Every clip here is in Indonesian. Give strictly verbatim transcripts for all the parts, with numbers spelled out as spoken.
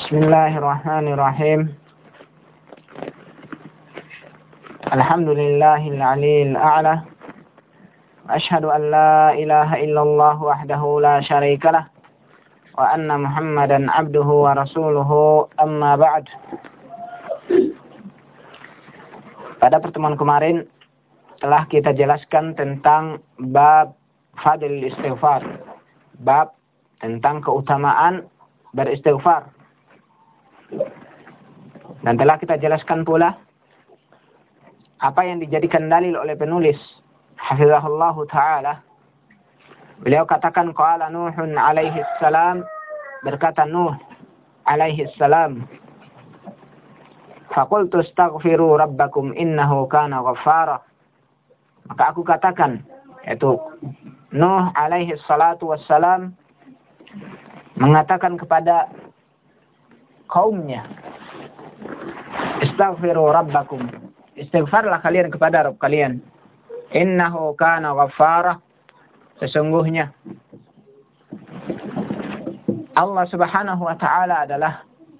Bismillahirrahmanirrahim. Alhamdulillahil aliyil a'la. Ashhadu an la ilaha illallah wahdahu la syarikalah. Wa anna Muhammadan abduhu wa rasuluhu, amma ba'd. Pada pertemuan kemarin telah kita jelaskan tentang bab fadil istighfar. Bab tentang keutamaan beristighfar. Dan telah kita jelaskan pula apa yang dijadikan dalil oleh penulis hafizahullahu ta'ala. Beliau katakan qala Nuhun alaihi salam, berkata Nuh alaihi salam, faqultu astaghfiru rabbakum innahu kana ghaffara. Maka aku katakan, yaitu Nuh alaihi salatu wassalam mengatakan kepada kaumnya, istaghfiru rabbakum, istighfarlah kalian kepada Rabb kalian, innahu kana ghaffara, sesungguhnya Allah subhanahu wa ta'ala adalah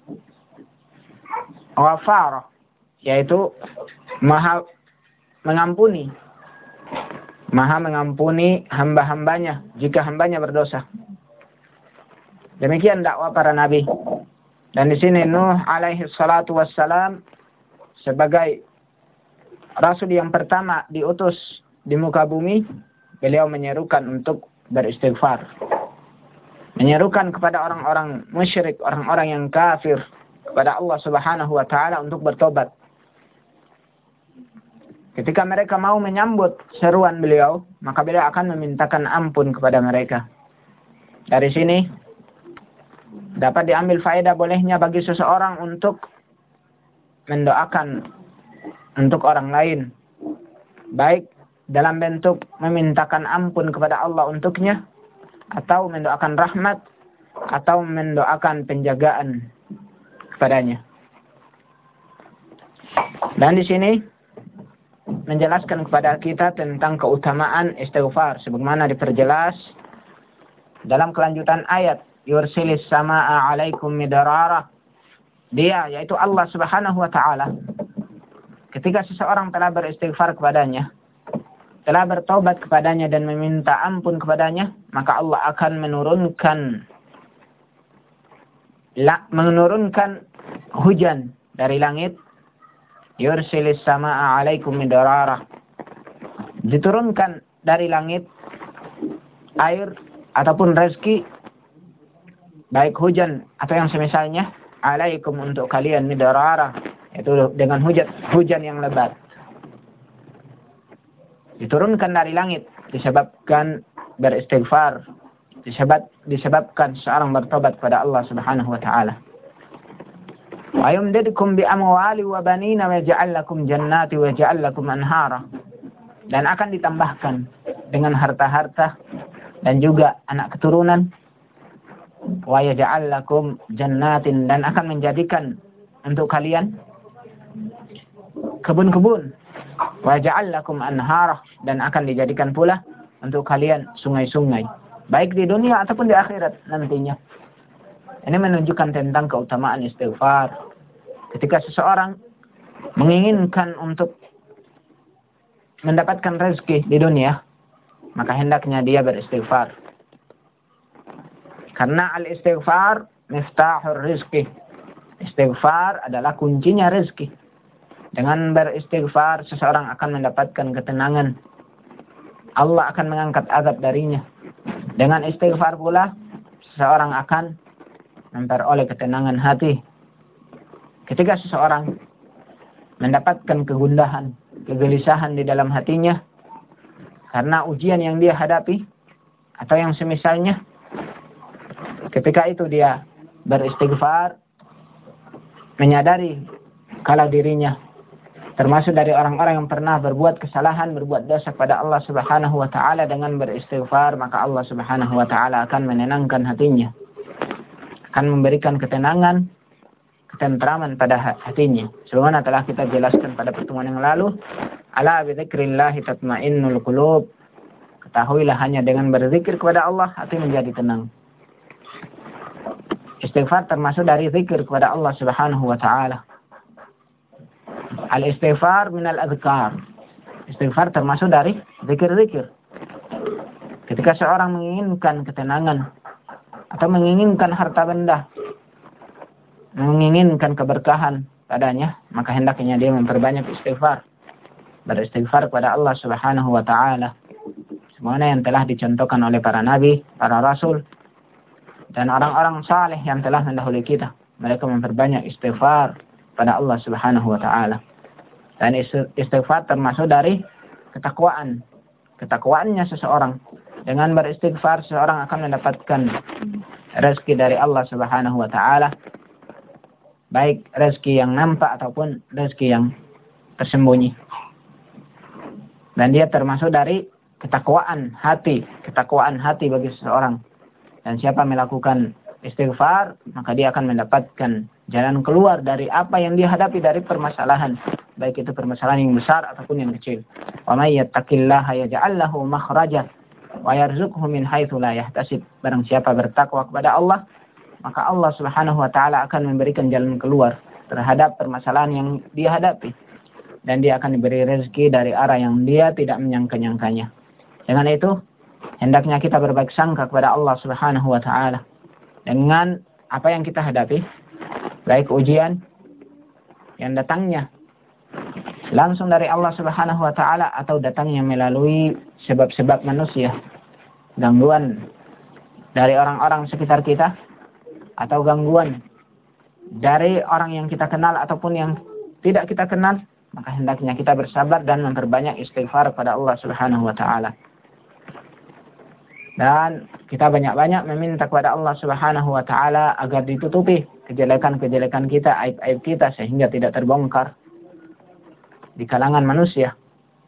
ghaffara, yaitu maha mengampuni maha mengampuni hamba-hambanya jika hambanya berdosa. Demikian dakwah para nabi. Dan di sini Nuh alaihi salatu wassalam sebagai rasul yang pertama diutus di muka bumi, beliau menyerukan untuk beristighfar. Menyerukan kepada orang-orang musyrik, orang-orang yang kafir kepada Allah Subhanahu wa taala untuk bertobat. Ketika mereka mau menyambut seruan beliau, maka beliau akan memintakan ampun kepada mereka. Dari sini dapat diambil faedah bolehnya bagi seseorang untuk mendoakan untuk orang lain, baik dalam bentuk memintakan ampun kepada Allah untuknya, atau mendoakan rahmat, atau mendoakan penjagaan kepadanya. Dan di sini menjelaskan kepada kita tentang keutamaan istighfar sebagaimana diperjelas dalam kelanjutan ayat yursilis samaa alaikum midrara. Dia, yaitu Allah subhanahu wa ta'ala, ketika seseorang telah beristighfar kepadanya, telah bertobat kepadanya dan meminta ampun kepadanya, maka Allah akan menurunkan la, menurunkan hujan dari langit. Yursilis samaa alaikum midrara, diturunkan dari langit air ataupun rezeki, baik hujan atau yang semisalnya, alaikum untuk kalian, midrara, itu dengan hujan hujan yang lebat. Diturunkan dari langit disebabkan beristighfar, disebab disebabkan seorang bertobat kepada Allah Subhanahu wa taala. Wa yumdidukum bi amwali wa banina wa yaj'al lakum jannati wa yaj'al lakum anhara. Dan akan ditambahkan dengan harta-harta dan juga anak keturunan. Wa yaj'al lakum jannatin, dan akan menjadikan untuk kalian kebun-kebun. Wa yaj'al lakum anhara, dan akan dijadikan pula untuk kalian sungai-sungai, baik di dunia ataupun di akhirat nantinya. Ini menunjukkan tentang keutamaan istighfar. Ketika seseorang menginginkan untuk mendapatkan rezeki di dunia, maka hendaknya dia beristighfar. Karena al-istighfar miftahur rizki. Istighfar adalah kuncinya rezeki. Dengan beristighfar seseorang akan mendapatkan ketenangan. Allah akan mengangkat azab darinya. Dengan istighfar pula seseorang akan memperoleh ketenangan hati. Ketika seseorang mendapatkan kegundahan, kegelisahan di dalam hatinya karena ujian yang dia hadapi atau yang semisalnya, ketika itu dia beristighfar, menyadari kalau dirinya termasuk dari orang-orang yang pernah berbuat kesalahan, berbuat dosa kepada Allah Subhanahu wa taala, dengan beristighfar maka Allah Subhanahu wa taala akan menenangkan hatinya, akan memberikan ketenangan, ketentraman pada hatinya. Sebagaimana telah kita jelaskan pada pertemuan yang lalu, ala bi dzikrillah tatmainnul qulub. Ketahuilah hanya dengan berzikir kepada Allah hati menjadi tenang. Istighfar termasuk dari zikir kepada Allah Subhanahu wa taala. Al-istighfar minal adhkar. Istighfar termasuk dari zikir-zikir. Ketika seorang menginginkan ketenangan atau menginginkan harta benda, menginginkan keberkahan padanya, maka hendaknya dia memperbanyak istighfar. Beristighfar kepada Allah Subhanahu wa taala. Semuanya yang telah dicontohkan oleh para nabi, para rasul, dan orang-orang saleh yang telah mendahului kita. Mereka memperbanyak istighfar pada Allah Subhanahu wa taala. Dan istighfar termasuk dari ketakwaan. Ketakwaannya seseorang. Dengan beristighfar seseorang akan mendapatkan rezeki dari Allah Subhanahu wa taala. Baik rezeki yang nampak ataupun rezeki yang tersembunyi. Dan dia termasuk dari ketakwaan hati. Ketakwaan hati bagi seseorang. Dan siapa melakukan istighfar, maka dia akan mendapatkan jalan keluar dari apa yang dia hadapi dari permasalahan. Baik itu permasalahan yang besar ataupun yang kecil. Wa may yattaqillaha yaj'al lahu makhraja wa yarzuqhu min haitsu la yahtasib. Barang siapa bertakwa kepada Allah, maka Allah Subhanahu wa taala akan memberikan jalan keluar terhadap permasalahan yang dia hadapi. Dan dia akan diberi rezeki dari arah yang dia tidak menyangka-nyangkanya. Dengan itu, hendaknya kita berbaik sangka kepada Allah Subhanahu wa taala dengan apa yang kita hadapi, baik ujian yang datangnya langsung dari Allah Subhanahu wa taala atau datangnya melalui sebab-sebab manusia, gangguan dari orang-orang sekitar kita atau gangguan dari orang yang kita kenal ataupun yang tidak kita kenal, maka hendaknya kita bersabar dan memperbanyak istighfar kepada Allah Subhanahu wa taala. Dan kita banyak-banyak meminta kepada Allah Subhanahu wa taala agar ditutupi kejelekan-kejelekan kita, aib-aib kita sehingga tidak terbongkar di kalangan manusia.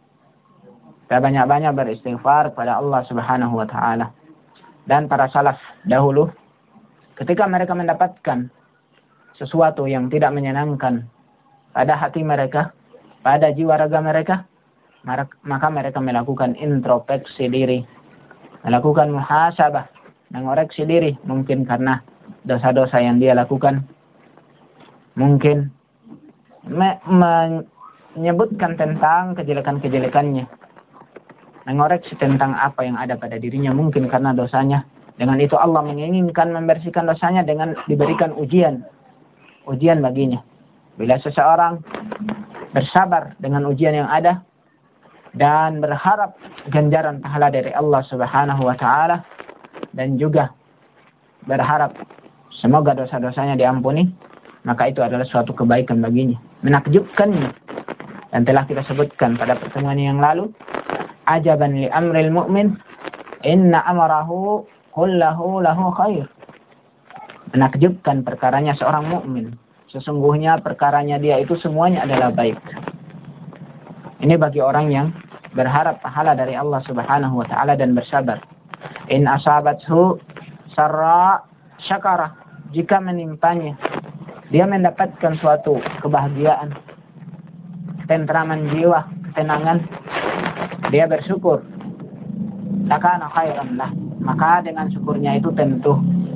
Kita banyak-banyak beristighfar kepada Allah Subhanahu wa taala. Dan para salaf dahulu ketika mereka mendapatkan sesuatu yang tidak menyenangkan pada hati mereka, pada jiwa raga mereka, maka mereka melakukan introspeksi diri, melakukan muhasabah, mengoreksi diri, mungkin karena dosa-dosa yang dia lakukan, mungkin me- menyebutkan tentang kejelekan-kejelekannya, mengoreksi tentang apa yang ada pada dirinya, mungkin karena dosanya. Dengan itu Allah menginginkan membersihkan dosanya dengan diberikan ujian, ujian baginya. Bila seseorang bersabar dengan ujian yang ada dan berharap ganjaran pahala dari Allah Subhanahu wa taala dan juga berharap semoga dosa-dosanya diampuni, maka itu adalah suatu kebaikan baginya, menakjubkannya. Dan telah kita sebutkan pada pertemuan yang lalu, ajaban li amril mu'min inna amrahu kullahu lahu khair. Menakjubkan perkaranya seorang mukmin, sesungguhnya perkaranya dia itu semuanya adalah baik. Ini bagi orang yang berharap pahala dari Allah Subhanahu wa taala dan bersabar. In asabathu sarra syakara. Jika menimpanya, dia mendapatkan suatu kebahagiaan, ketentraman jiwa, ketenangan, dia bersyukur. Lakana khairan lah. Maka dengan syukurnya itu tentu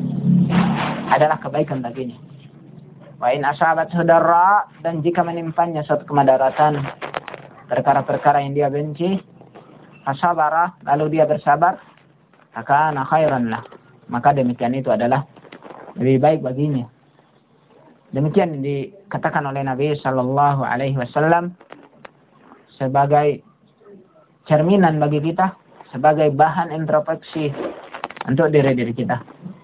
adalah kebaikan baginya. Wa in asabathu darra. Dan jika menimpanya suatu kemadaratan, perkara-perkara yang dia benci, asabara, lalu dia bersabar, maka khairan lah, maka demikian itu adalah lebih baik baginya. Demikian dikatakan oleh Nabi Sallallahu Alaihi Wasallam sebagai cerminan bagi kita, sebagai bahan introspeksi untuk diri-diri kita.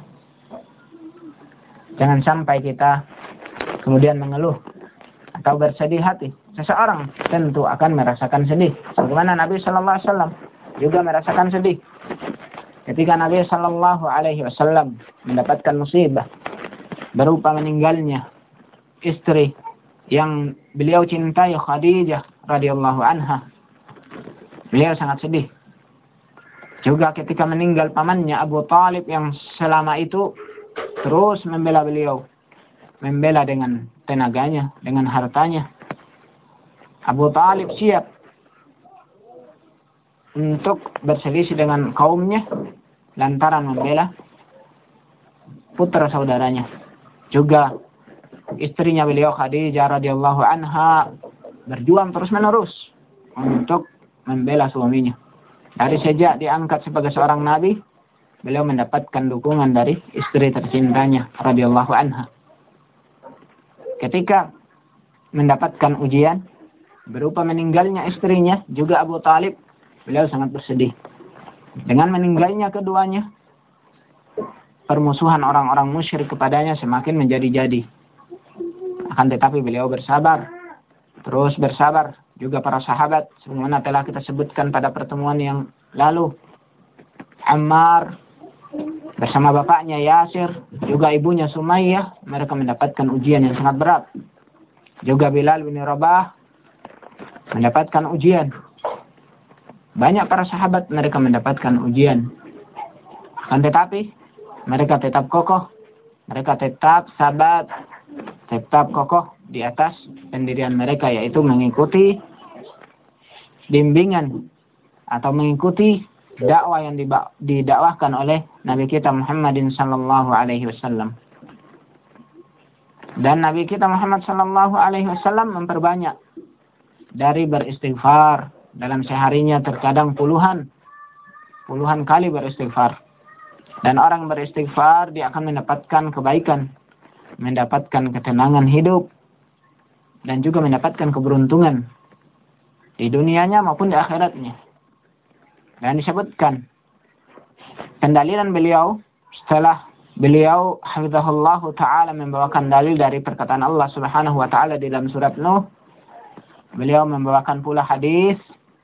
Jangan sampai kita kemudian mengeluh atau bersedih hati. Seseorang tentu akan merasakan sedih. Sebagaimana Nabi Sallallahu Alaihi Wasallam juga merasakan sedih ketika Nabi Sallallahu Alaihi Wasallam mendapatkan musibah berupa meninggalnya istri yang beliau cintai, Khadijah radhiyallahu anha. Beliau sangat sedih. Juga ketika meninggal pamannya Abu Talib yang selama itu terus membela beliau, membela dengan tenaganya, dengan hartanya. Abu Talib siap untuk berselisih dengan kaumnya lantaran membela putra saudaranya. Juga istrinya beliau Khadijah radhiyallahu anha berjuang terus-menerus untuk membela suaminya. Dari sejak diangkat sebagai seorang nabi, beliau mendapatkan dukungan dari istri tercintanya radhiyallahu anha. Ketika mendapatkan ujian berupa meninggalnya istrinya, juga Abu Talib, beliau sangat bersedih. Dengan meninggalnya keduanya, permusuhan orang-orang musyrik kepadanya semakin menjadi-jadi. Akan tetapi beliau bersabar, terus bersabar. Juga para sahabat, sebagaimana telah kita sebutkan pada pertemuan yang lalu. Ammar bersama bapaknya Yasir, juga ibunya Sumayyah, mereka mendapatkan ujian yang sangat berat. Juga Bilal bin Rabah mendapatkan ujian. Banyak para sahabat mereka mendapatkan ujian. Akan tetapi mereka tetap kokoh, mereka tetap sabar, tetap kokoh di atas pendirian mereka, yaitu mengikuti bimbingan atau mengikuti dakwah yang didakwahkan oleh Nabi kita Muhammadin sallallahu alaihi wasallam. Dan Nabi kita Muhammad sallallahu alaihi wasallam memperbanyak dari beristighfar. Dalam seharinya terkadang puluhan puluhan kali beristighfar. Dan orang beristighfar dia akan mendapatkan kebaikan, mendapatkan ketenangan hidup, dan juga mendapatkan keberuntungan di dunianya maupun di akhiratnya. Dan disebutkan pendalilan beliau setelah beliau hafizahullah ta'ala membawakan dalil dari perkataan Allah subhanahu wa ta'ala di dalam surat Nuh. Beliau membawakan pula hadis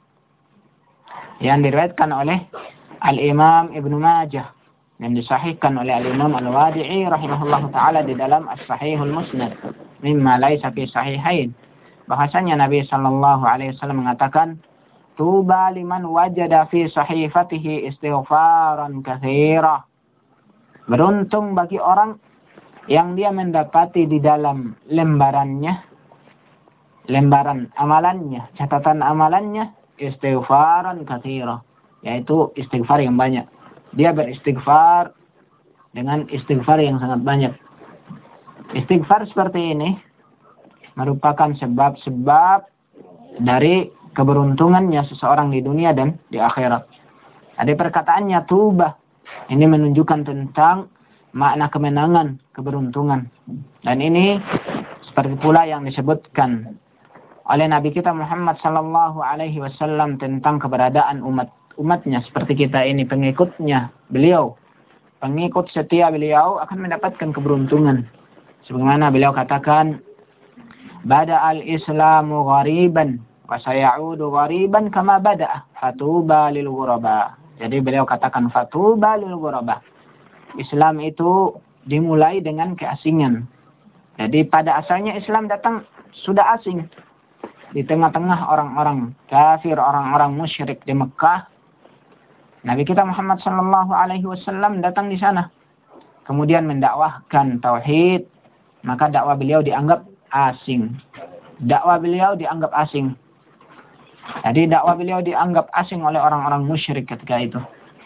yang diriwayatkan oleh Al-Imam Ibnu Majah yang disahihkan oleh Al-Imam Al-Wadi'i rahimahullah ta'ala di dalam As-Sahihul Musnad mimma laisa fi sahihain. Bahasanya Nabi sallallahu alaihi wasallam mengatakan, tuba liman wajada fi sahifatihi istighfaran katsira. Beruntung bagi orang yang dia mendapati di dalam lembarannya, lembaran amalannya, catatan amalannya, istighfaran katsira, yaitu istighfar yang banyak. Dia beristighfar dengan istighfar yang sangat banyak. Istighfar seperti ini merupakan sebab-sebab dari keberuntungannya seseorang di dunia dan di akhirat. Ada perkataannya tuba, ini menunjukkan tentang makna kemenangan, keberuntungan. Dan ini seperti pula yang disebutkan oleh Nabi kita Muhammad sallallahu alaihi wasallam tentang keberadaan umat umatnya seperti kita ini, pengikutnya beliau, pengikut setia beliau akan mendapatkan keberuntungan. Sebagaimana beliau katakan, bada al-islamu ghariban wa sayaudu ghariban kama bada, fatuba lil ghuraba. Jadi beliau katakan fatuba lil ghuraba. Islam itu dimulai dengan keasingan. Jadi pada asalnya Islam datang sudah asing di tengah-tengah orang-orang kafir, orang-orang musyrik di Mekah. Nabi kita Muhammad sallallahu alaihi wasallam datang di sana, kemudian mendakwahkan tauhid, maka dakwah beliau dianggap asing. Dakwah beliau dianggap asing. Jadi dakwah beliau dianggap asing oleh orang-orang musyrik ketika itu.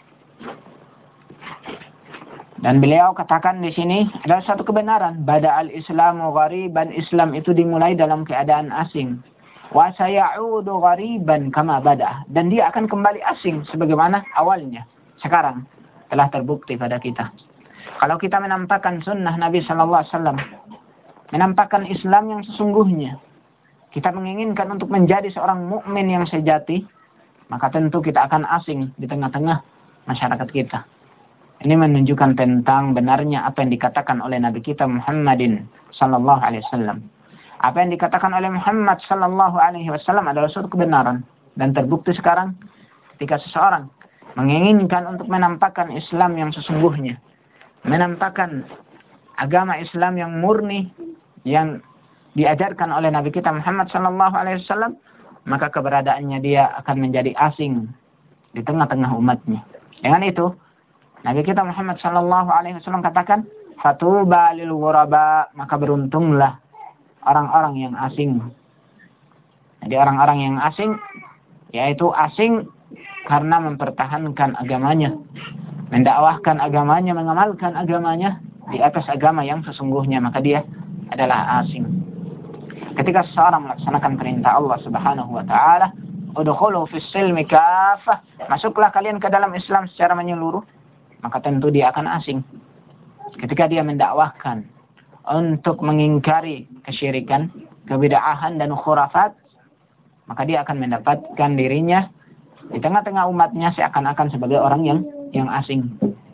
Dan beliau katakan di sini ada satu kebenaran, bada al-islamu ghariban, Islam itu dimulai dalam keadaan asing. Wa sayaudu ghariban kama bada, dan dia akan kembali asing sebagaimana awalnya. Sekarang telah terbukti pada kita. Kalau kita menampakkan sunnah Nabi sallallahu alaihi wasallam, menampakkan Islam yang sesungguhnya, kita menginginkan untuk menjadi seorang mukmin yang sejati, maka tentu kita akan asing di tengah-tengah masyarakat kita. Ini menunjukkan tentang benarnya apa yang dikatakan oleh Nabi kita Muhammadin sallallahu alaihi wasallam. Apa yang dikatakan oleh Muhammad sallallahu alaihi wasallam adalah suatu kebenaran, dan terbukti sekarang ketika seseorang menginginkan untuk menampakkan Islam yang sesungguhnya, menampakkan agama Islam yang murni yang diajarkan oleh Nabi kita Muhammad sallallahu alaihi wasallam, maka keberadaannya dia akan menjadi asing di tengah-tengah umatnya. Dengan itu Nabi kita Muhammad sallallahu alaihi wasallam katakan, fatuba lil ghuraba, maka beruntunglah orang-orang yang asing. Jadi orang-orang yang asing, yaitu asing karena mempertahankan agamanya, mendakwahkan agamanya, mengamalkan agamanya, di atas agama yang sesungguhnya, maka dia adalah asing. Ketika seseorang melaksanakan perintah Allah Subhanahu wa taala, udkhulu fis silmi kaffah, masuklah kalian ke dalam Islam secara menyeluruh, maka tentu dia akan asing. Ketika dia mendakwahkan untuk mengingkari kesyirikan, kebid'ahan dan khurafat, maka dia akan mendapatkan dirinya di tengah-tengah umatnya seakan-akan sebagai orang yang yang asing.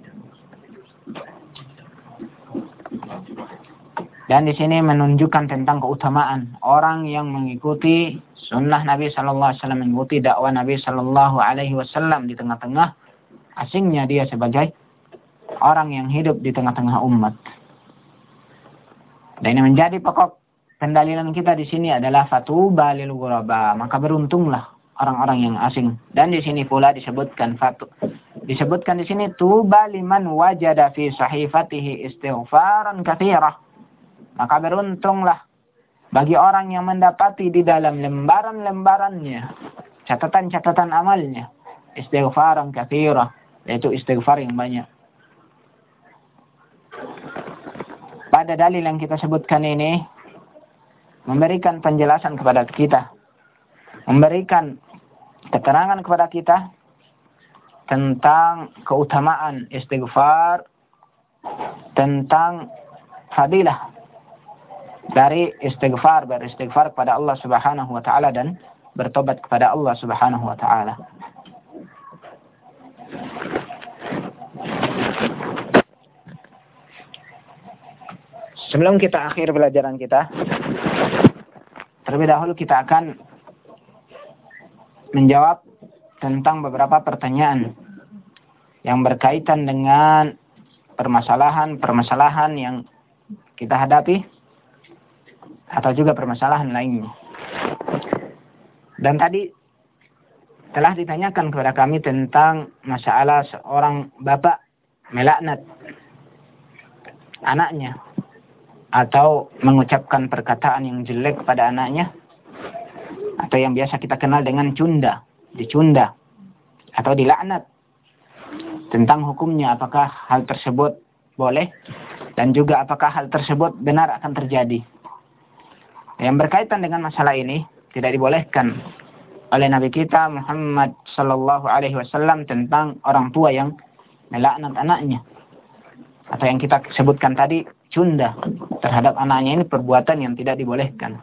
Dan di sini menunjukkan tentang keutamaan orang yang mengikuti sunnah Nabi Sallallahu Alaihi Wasallam, mengikuti dakwah Nabi Sallallahu Alaihi Wasallam di tengah-tengah asingnya dia sebagai orang yang hidup di tengah-tengah umat. Dan yang menjadi pokok pendalilan kita di sini adalah fatuba lil ghuraba, maka beruntunglah orang-orang yang asing. Dan di sini pula disebutkan fatu disebutkan di sini tuba liman wajada fi sahifatihi istighfaran katsirah, maka beruntunglah bagi orang yang mendapati di dalam lembaran-lembarannya, catatan-catatan amalnya, istighfaran katsirah, yaitu istighfar yang banyak. Pada dalil yang kita sebutkan ini memberikan penjelasan kepada kita, memberikan keterangan kepada kita tentang keutamaan istighfar, tentang fadilah dari istighfar, beristighfar kepada Allah Subhanahu wa taala dan bertobat kepada Allah Subhanahu wa taala. Sebelum kita akhir pelajaran kita, terlebih dahulu kita akan menjawab tentang beberapa pertanyaan yang berkaitan dengan permasalahan-permasalahan yang kita hadapi atau juga permasalahan lainnya. Dan tadi telah ditanyakan kepada kami tentang masalah seorang bapak melaknat anaknya atau mengucapkan perkataan yang jelek kepada anaknya, atau yang biasa kita kenal dengan cunda, dicunda atau dilaknat. Tentang hukumnya, apakah hal tersebut boleh dan juga apakah hal tersebut benar akan terjadi. Yang berkaitan dengan masalah ini tidak dibolehkan oleh Nabi kita Muhammad sallallahu alaihi wasallam tentang orang tua yang melaknat anaknya, atau yang kita sebutkan tadi cunda terhadap anaknya. Ini perbuatan yang tidak dibolehkan,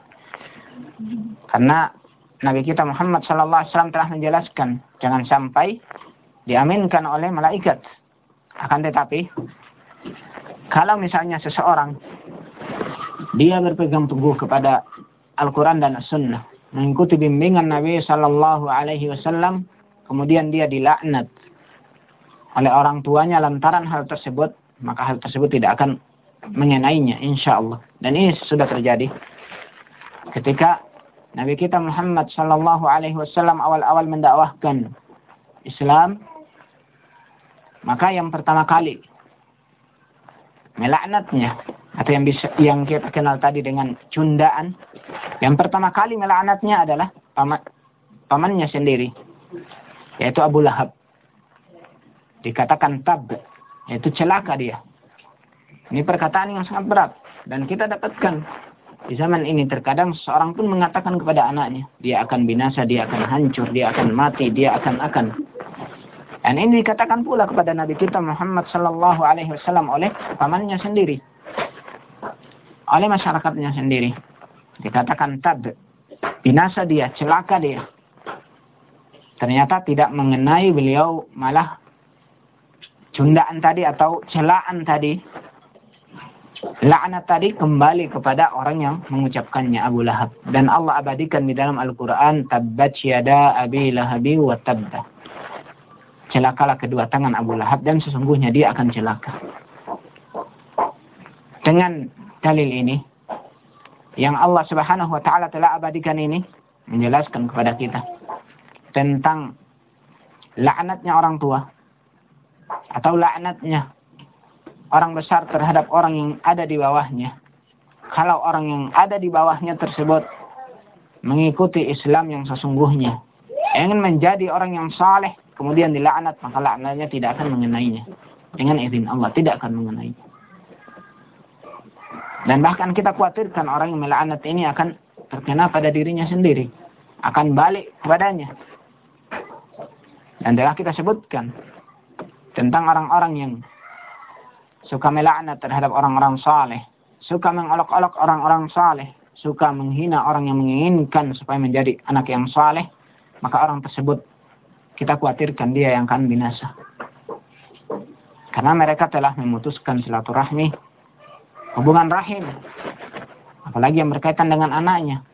karena Nabi kita Muhammad sallallahu alaihi wasallam telah menjelaskan jangan sampai diaminkan oleh malaikat. Akan tetapi kalau misalnya seseorang dia berpegang teguh kepada Al-Quran dan As-Sunnah, mengikuti bimbingan Nabi sallallahu alaihi wasallam, kemudian dia dilaknat oleh orang tuanya lantaran hal tersebut, maka hal tersebut tidak akan mengenainya insyaallah. Dan ini sudah terjadi ketika Nabi kita Muhammad sallallahu alaihi wasallam awal-awal mendakwahkan Islam, maka yang pertama kali melaknatnya, atau yang bisa yang kita kenal tadi dengan cundaan, yang pertama kali melaknatnya adalah paman, pamannya sendiri, yaitu Abu Lahab. Dikatakan tab, yaitu celaka dia. Ini perkataan yang sangat berat, dan kita dapatkan di zaman ini terkadang seorang pun mengatakan kepada anaknya, dia akan binasa, dia akan hancur, dia akan mati, dia akan akan. Dan ini dikatakan pula kepada Nabi kita Muhammad sallallahu alaihi wasallam oleh pamannya sendiri, oleh masyarakatnya sendiri. Dikatakan tab, binasa dia, celaka dia. Ternyata tidak mengenai beliau, malah cundaan tadi atau celaan tadi, laknat tadi kembali kepada orang yang mengucapkannya, Abu Lahab. Dan Allah abadikan di dalam Al-Quran, tabbat yada abi lahabi wa tabba. Celakalah kedua tangan Abu Lahab, dan sesungguhnya dia akan celaka. Dengan dalil ini yang Allah Subhanahu wa taala telah abadikan ini menjelaskan kepada kita tentang laknatnya orang tua atau laknatnya orang besar terhadap orang yang ada di bawahnya. Kalau orang yang ada di bawahnya tersebut mengikuti Islam yang sesungguhnya, ingin menjadi orang yang saleh, kemudian dilaknat, maka laknatnya tidak akan mengenainya. Dengan izin Allah tidak akan mengenainya. Dan bahkan kita khawatirkan orang yang melaknat ini akan terkena pada dirinya sendiri, akan balik kepadanya. Dan telah kita sebutkan tentang orang-orang yang suka melaknat terhadap orang-orang saleh, suka mengolok-olok orang-orang saleh, suka menghina orang yang menginginkan supaya menjadi anak yang saleh, maka orang tersebut kita khawatirkan dia yang akan binasa. Karena mereka telah memutuskan silaturahmi, hubungan rahim, apalagi yang berkaitan dengan anaknya.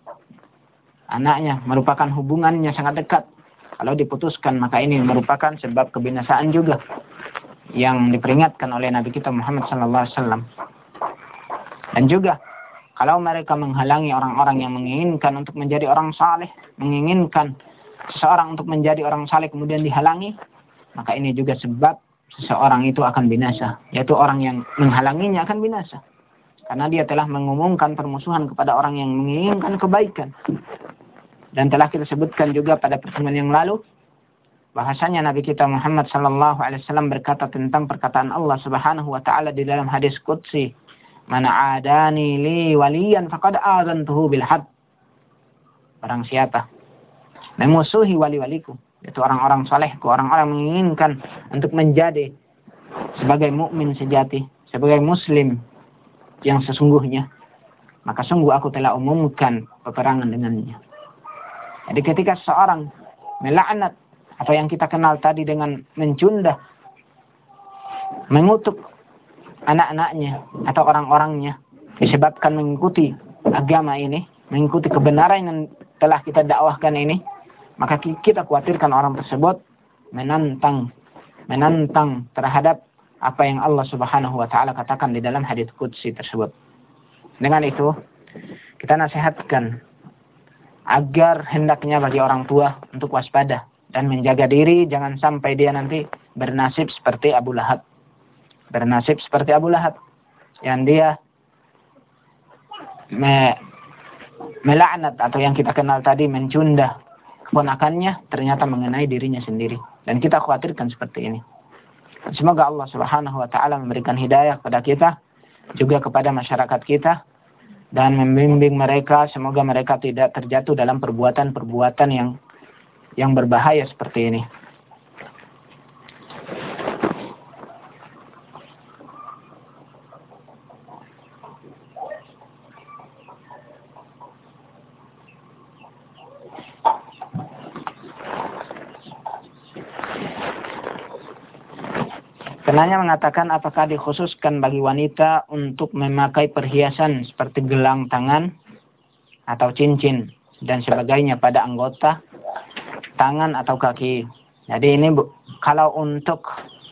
Anaknya merupakan hubungannya sangat dekat. Kalau diputuskan, maka ini merupakan sebab kebinasaan juga yang diperingatkan oleh Nabi kita Muhammad sallallahu alaihi wasallam. Dan juga kalau mereka menghalangi orang-orang yang menginginkan untuk menjadi orang saleh, menginginkan seseorang untuk menjadi orang saleh kemudian dihalangi, maka ini juga sebab seseorang itu akan binasa, yaitu orang yang menghalanginya akan binasa. Karena dia telah mengumumkan permusuhan kepada orang yang menginginkan kebaikan. Dan telah kita sebutkan juga pada pertemuan yang lalu, bahasanya Nabi kita Muhammad sallallahu alaihi wasallam berkata tentang perkataan Allah Subhanahu wa taala di dalam hadis qudsi, "Man 'adani li waliyan faqad adzantuhu bil hadd." Barang siapa memusuhi wali-waliku, yaitu orang-orang salehku, orang-orang menginginkan untuk menjadi sebagai mukmin sejati, sebagai muslim yang sesungguhnya, maka sungguh aku telah umumkan peperangan dengannya. Jadi ketika seseorang melaknat atau yang kita kenal tadi dengan mencundah, mengutuk anak-anaknya atau orang-orangnya disebabkan mengikuti agama ini, mengikuti kebenaran yang telah kita dakwahkan ini, maka kita khawatirkan orang tersebut menantang menantang terhadap apa yang Allah Subhanahu wa taala katakan di dalam hadits qudsi tersebut. Dengan itu, kita nasihatkan agar hendaknya bagi orang tua untuk waspada dan menjaga diri, jangan sampai dia nanti bernasib seperti Abu Lahab. Bernasib seperti Abu Lahab yang dia me, melaknat atau yang kita kenal tadi mencundah keponakannya, ternyata mengenai dirinya sendiri. Dan kita khawatirkan seperti ini. Semoga Allah Subhanahu wa taala memberikan hidayah kepada kita, juga kepada masyarakat kita, dan membimbing mereka, semoga mereka tidak terjatuh dalam perbuatan-perbuatan yang yang berbahaya seperti ini. Penanya mengatakan, apakah dikhususkan bagi wanita untuk memakai perhiasan seperti gelang tangan atau cincin dan sebagainya pada anggota tangan atau kaki. Jadi ini bu, kalau untuk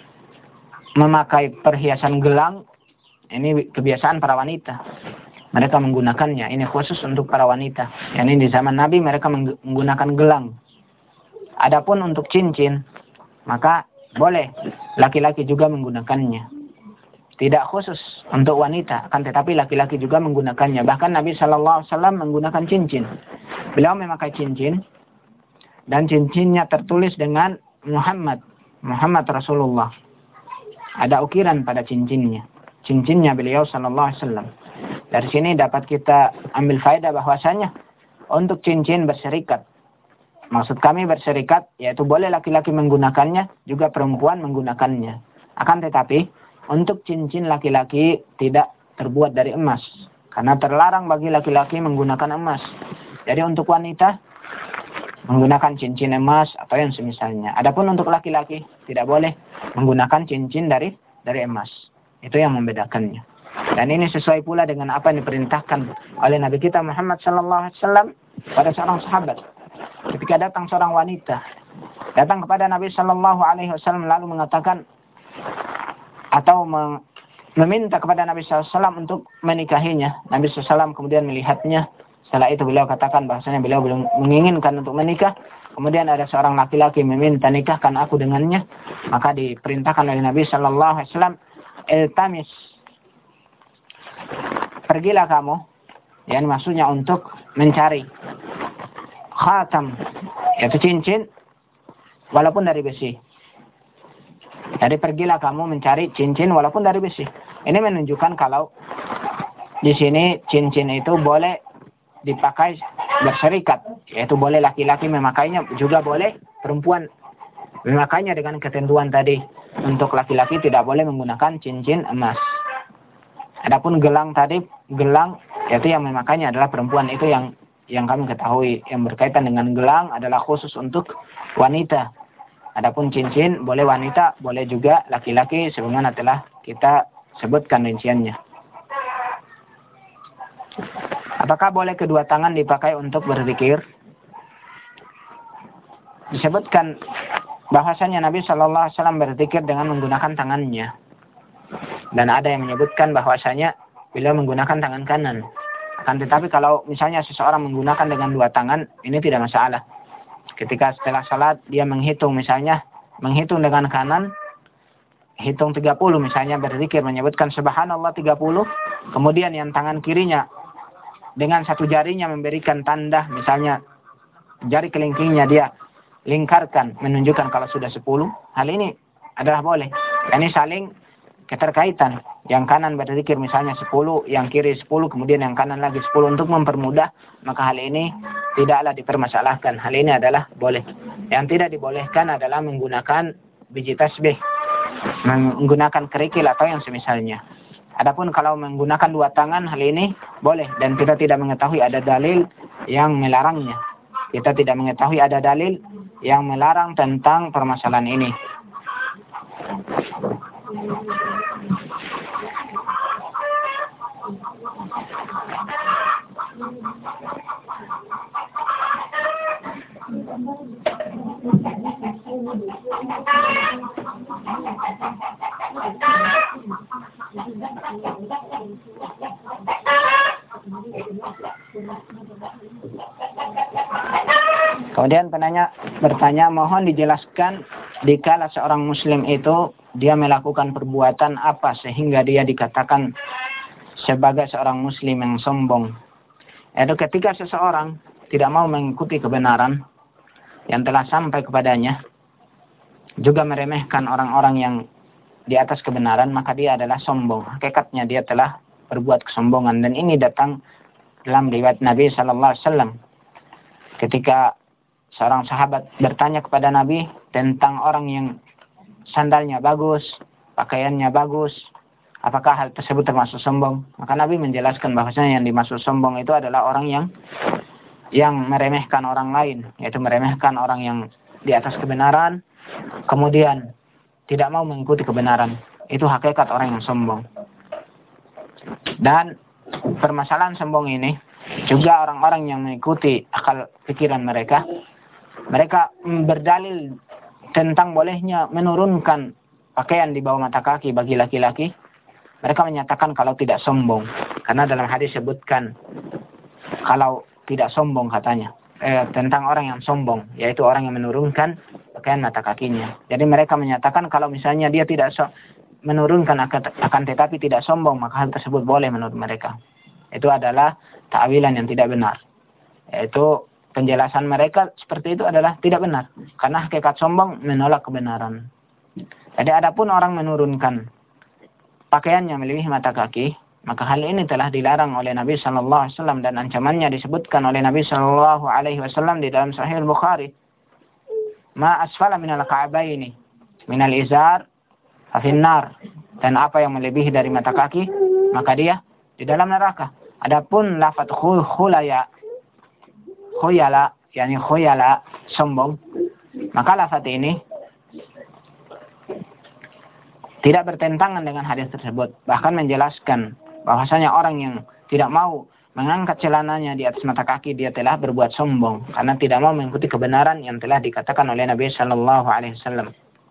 memakai perhiasan gelang, ini kebiasaan para wanita. Mereka menggunakannya. Ini khusus untuk para wanita. Yani di zaman Nabi mereka menggunakan gelang. Adapun untuk cincin, maka boleh laki-laki juga menggunakannya. Tidak khusus untuk wanita, akan tetapi laki-laki juga menggunakannya. Bahkan Nabi shallallahu alaihi wasallam menggunakan cincin. Beliau memakai cincin dan cincinnya tertulis dengan Muhammad, Muhammad Rasulullah. Ada ukiran pada cincinnya. Cincinnya beliau shallallahu alaihi wasallam. Dari sini dapat kita ambil faedah bahwasanya untuk cincin berserikat. Maksud kami berserikat, yaitu boleh laki-laki menggunakannya, juga perempuan menggunakannya. Akan tetapi, untuk cincin laki-laki tidak terbuat dari emas. Karena terlarang bagi laki-laki menggunakan emas. Jadi untuk wanita, menggunakan cincin emas atau yang semisalnya. Adapun untuk laki-laki, tidak boleh menggunakan cincin dari dari emas. Itu yang membedakannya. Dan ini sesuai pula dengan apa yang diperintahkan oleh Nabi kita Muhammad sallallahu alaihi wasallam pada seorang sahabat. Ketika datang seorang wanita, datang kepada Nabi Shallallahu Alaihi Wasallam lalu mengatakan atau meminta kepada Nabi Shallallahu Alaihi Wasallam untuk menikahinya. Nabi Shallallahu Alaihi Wasallam kemudian melihatnya. Setelah itu beliau katakan bahasanya beliau belum menginginkan untuk menikah. Kemudian ada seorang laki-laki meminta nikahkan aku dengannya. Maka diperintahkan oleh Nabi Shallallahu Alaihi Wasallam, iltamis, pergilah kamu. Yang maksudnya untuk mencari khatam, yaitu cincin, walaupun dari besi. Jadi pergilah kamu mencari cincin walaupun dari besi. Ini menunjukkan kalau di sini cincin itu boleh dipakai berserikat, yaitu boleh laki-laki memakainya, juga boleh perempuan memakainya dengan ketentuan tadi. Untuk laki-laki tidak boleh menggunakan cincin emas. Adapun gelang tadi, gelang yaitu yang memakainya adalah perempuan, itu yang yang kami ketahui. Yang berkaitan dengan gelang adalah khusus untuk wanita. Adapun cincin boleh wanita, boleh juga laki-laki, sebagaimana telah kita sebutkan rinciannya. Apakah boleh kedua tangan dipakai untuk berzikir? Disebutkan bahwasanya Nabi Shallallahu Alaihi Wasallam berzikir dengan menggunakan tangannya. Dan ada yang menyebutkan bahwasanya beliau menggunakan tangan kanan. Akan tetapi kalau misalnya seseorang menggunakan dengan dua tangan, ini tidak masalah. Ketika setelah salat dia menghitung, misalnya menghitung dengan kanan, hitung tiga puluh misalnya, berzikir menyebutkan subhanallah tiga puluh, kemudian yang tangan kirinya dengan satu jarinya memberikan tanda, misalnya jari kelingkingnya dia lingkarkan menunjukkan kalau sudah sepuluh, hal ini adalah boleh. Ini saling keterkaitan. Yang kanan berzikir misalnya sepuluh, yang kiri sepuluh, kemudian yang kanan lagi sepuluh untuk mempermudah, maka hal ini tidaklah dipermasalahkan. Hal ini adalah boleh. Yang tidak dibolehkan adalah menggunakan biji tasbih, menggunakan kerikil atau yang semisalnya. Adapun kalau menggunakan dua tangan, hal ini boleh, dan kita tidak mengetahui ada dalil yang melarangnya. Kita tidak mengetahui ada dalil yang melarang tentang permasalahan ini. Kemudian penanya bertanya, mohon dijelaskan dikala seorang muslim itu dia melakukan perbuatan apa sehingga dia dikatakan sebagai seorang muslim yang sombong. Yaitu ketika seseorang tidak mau mengikuti kebenaran yang telah sampai kepadanya, juga meremehkan orang-orang yang di atas kebenaran, maka dia adalah sombong. Hakikatnya dia telah berbuat kesombongan, dan ini datang dalam riwayat Nabi Sallallahu Alaihi Wasallam. Ketika seorang sahabat bertanya kepada Nabi tentang orang yang sandalnya bagus, pakaiannya bagus, apakah hal tersebut termasuk sombong? Maka Nabi menjelaskan bahwasanya yang dimaksud sombong itu adalah orang yang yang meremehkan orang lain, yaitu meremehkan orang yang di atas kebenaran, kemudian tidak mau mengikuti kebenaran. Itu hakikat orang yang sombong. Dan permasalahan sombong ini juga orang-orang yang mengikuti akal pikiran mereka, mereka berdalil tentang bolehnya menurunkan pakaian di bawah mata kaki bagi laki-laki. Mereka menyatakan kalau tidak sombong, karena dalam hadis sebutkan kalau tidak sombong katanya eh, tentang orang yang sombong, yaitu orang yang menurunkan pakaian mata kakinya. Jadi mereka menyatakan kalau misalnya dia tidak so, menurunkan akan, akan tetapi tidak sombong, maka hal tersebut boleh menurut mereka. Itu adalah ta'wilan yang tidak benar. Yaitu penjelasan mereka seperti itu adalah tidak benar, karena hakikat sombong menolak kebenaran. Jadi adapun orang menurunkan pakaiannya melebihi mata kaki, maka hal ini telah dilarang oleh Nabi Sallallahu Alaihi Wasallam, dan ancamannya disebutkan oleh Nabi Sallallahu Alaihi Wasallam di dalam Sahih Bukhari. Ma asfala minal ka'baini minal izar fafinnar, dan apa yang melebihi dari mata kaki maka dia di dalam neraka. Adapun lafaz khulaya, khuyala, yakni khuyala sombong, maka lafaz ini tidak bertentangan dengan hadis tersebut, bahkan menjelaskan bahwasanya orang yang tidak mau mengangkat celananya di atas mata kaki, dia telah berbuat sombong karena tidak mau mengikuti kebenaran yang telah dikatakan oleh Nabi Sallallahu Alaihi Wasallam.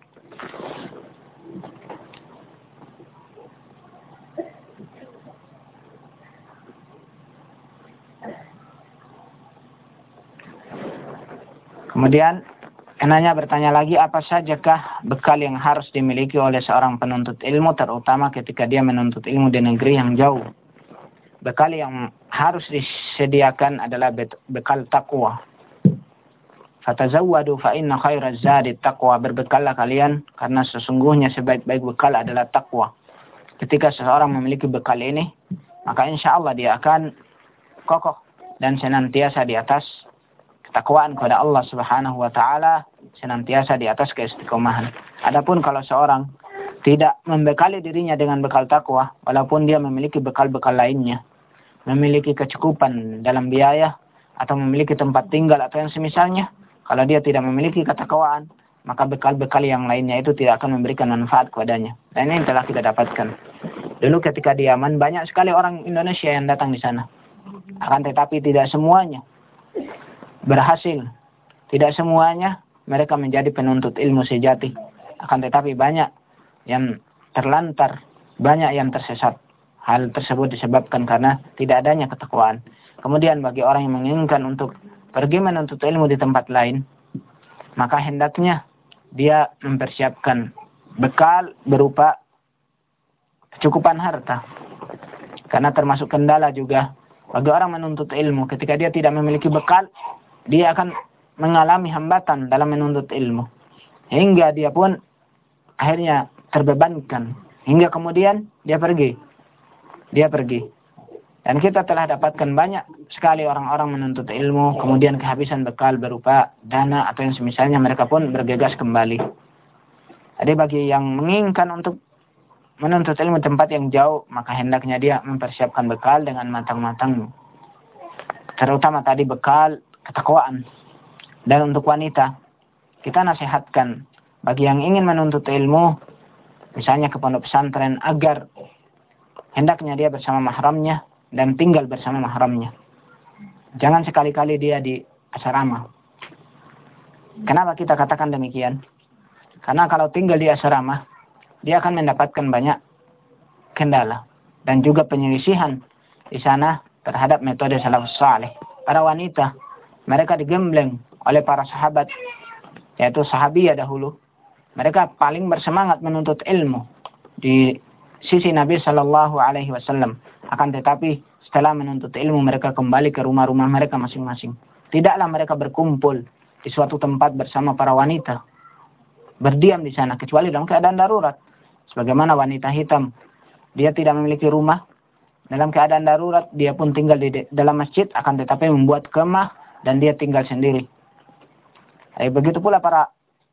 Kemudian enaknya bertanya lagi, apa sajakah bekal yang harus dimiliki oleh seorang penuntut ilmu, terutama ketika dia menuntut ilmu di negeri yang jauh? Bekal yang harus disediakan adalah bekal takwa. Fatazawwadu fa inna khairaz zadi taqwa. Berbekallah kalian karena sesungguhnya sebaik-baik bekal adalah takwa. Ketika seseorang memiliki bekal ini, maka insya Allah dia akan kokoh dan senantiasa di atas ketakwaan kepada Allah Subhanahu wa taala, senantiasa di atas keistiqomahan. Adapun kalau seorang tidak membekali dirinya dengan bekal takwa, walaupun dia memiliki bekal-bekal lainnya, memiliki kecukupan dalam biaya atau memiliki tempat tinggal atau yang semisalnya, kalau dia tidak memiliki ketakwaan, maka bekal-bekal yang lainnya itu tidak akan memberikan manfaat kepadanya. Dan ini telah kita dapatkan. Dulu ketika di Yaman banyak sekali orang Indonesia yang datang di sana. Akan tetapi tidak semuanya berhasil. Tidak semuanya mereka menjadi penuntut ilmu sejati. Akan tetapi banyak yang terlantar, banyak yang tersesat. Hal tersebut disebabkan karena tidak adanya ketakwaan. Kemudian bagi orang yang menginginkan untuk pergi menuntut ilmu di tempat lain, maka hendaknya dia mempersiapkan bekal berupa kecukupan harta. Karena termasuk kendala juga bagi orang menuntut ilmu, ketika dia tidak memiliki bekal, dia akan mengalami hambatan dalam menuntut ilmu. Hingga dia pun akhirnya terbebankan. Hingga kemudian dia pergi. Dia pergi. Dan kita telah dapatkan banyak sekali orang-orang menuntut ilmu, kemudian kehabisan bekal berupa dana atau yang semisalnya, mereka pun bergegas kembali. Jadi bagi yang menginginkan untuk menuntut ilmu tempat yang jauh, maka hendaknya dia mempersiapkan bekal dengan matang-matang. Terutama tadi bekal ketakwaan. Dan untuk wanita, kita nasihatkan bagi yang ingin menuntut ilmu, misalnya ke pondok pesantren, agar hendaknya dia bersama mahramnya dan tinggal bersama mahramnya. Jangan sekali-kali dia di asrama. Kenapa kita katakan demikian? Karena kalau tinggal di asrama, dia akan mendapatkan banyak kendala dan juga penyelisihan di sana terhadap metode salafus saleh. Para wanita, mereka digembleng oleh para sahabat, yaitu sahabiyah dahulu. Mereka paling bersemangat menuntut ilmu di sisi Nabi Shallallahu Alaihi Wasallam. Akan tetapi setelah menuntut ilmu, mereka kembali ke rumah-rumah mereka masing-masing. Tidaklah mereka berkumpul di suatu tempat bersama para wanita, berdiam di sana kecuali dalam keadaan darurat. Sebagaimana wanita hitam, dia tidak memiliki rumah, dalam keadaan darurat dia pun tinggal di dalam masjid, akan tetapi membuat kemah dan dia tinggal sendiri. Eh, begitu pula para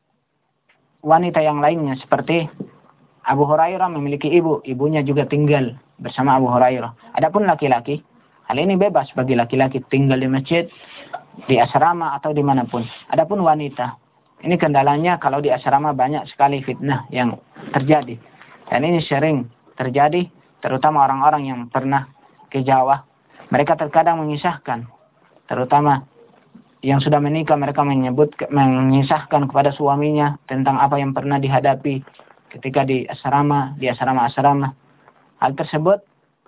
wanita yang lainnya, seperti Abu Hurairah memiliki ibu, ibunya juga tinggal bersama Abu Hurairah. Adapun laki-laki, hal ini bebas bagi laki-laki tinggal di masjid, di asrama atau dimanapun. Adapun wanita, ini kendalanya kalau di asrama banyak sekali fitnah yang terjadi. Dan ini sering terjadi, terutama orang-orang yang pernah ke Jawa. Mereka terkadang mengisahkan, terutama yang sudah menikah, mereka menyebut, mengisahkan kepada suaminya tentang apa yang pernah dihadapi ketika di asrama, di asrama-asrama. Hal tersebut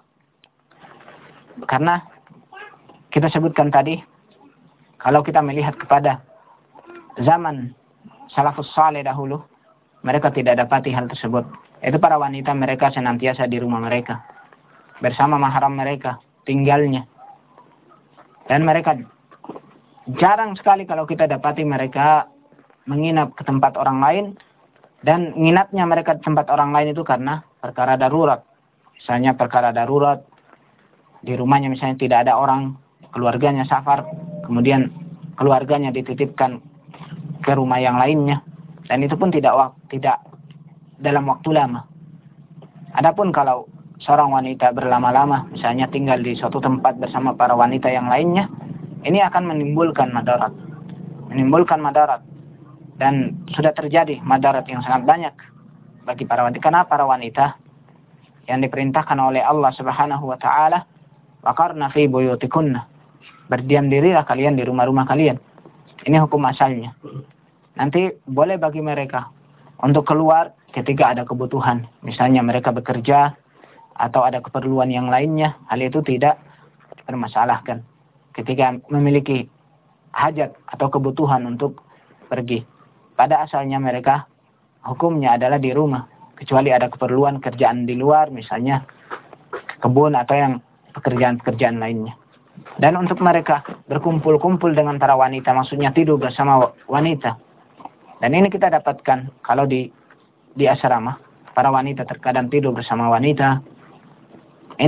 karena kita sebutkan tadi, kalau kita melihat kepada zaman salafus saleh dahulu, mereka tidak dapati hal tersebut. Itu para wanita, mereka senantiasa di rumah mereka, bersama mahram mereka, tinggalnya. Dan mereka jarang sekali kalau kita dapati mereka menginap ke tempat orang lain. Dan nginapnya mereka di tempat orang lain itu karena perkara darurat. Misalnya perkara darurat, di rumahnya misalnya tidak ada orang, keluarganya safar, kemudian keluarganya dititipkan ke rumah yang lainnya, dan itu pun tidak tidak dalam waktu lama. Adapun kalau seorang wanita berlama-lama, misalnya tinggal di suatu tempat bersama para wanita yang lainnya, ini akan menimbulkan madarat, menimbulkan madarat, dan sudah terjadi madarat yang sangat banyak bagi para wanita. Karena para wanita yang diperintahkan oleh Allah Subhanahu Wa Taala, waqarna fi buyutikunna, berdiam dirilah kalian di rumah-rumah kalian. Ini hukum asalnya. Nanti boleh bagi mereka untuk keluar ketika ada kebutuhan. Misalnya mereka bekerja atau ada keperluan yang lainnya. Hal itu tidak bermasalahkan. Ketika memiliki hajat atau kebutuhan untuk pergi. Pada asalnya mereka hukumnya adalah di rumah. Kecuali ada keperluan kerjaan di luar. Misalnya kebun atau yang pekerjaan-pekerjaan lainnya. Dan untuk mereka berkumpul-kumpul dengan para wanita, maksudnya tidur bersama wanita. Dan ini kita dapatkan kalau di di asrama, para wanita terkadang tidur bersama wanita. Ini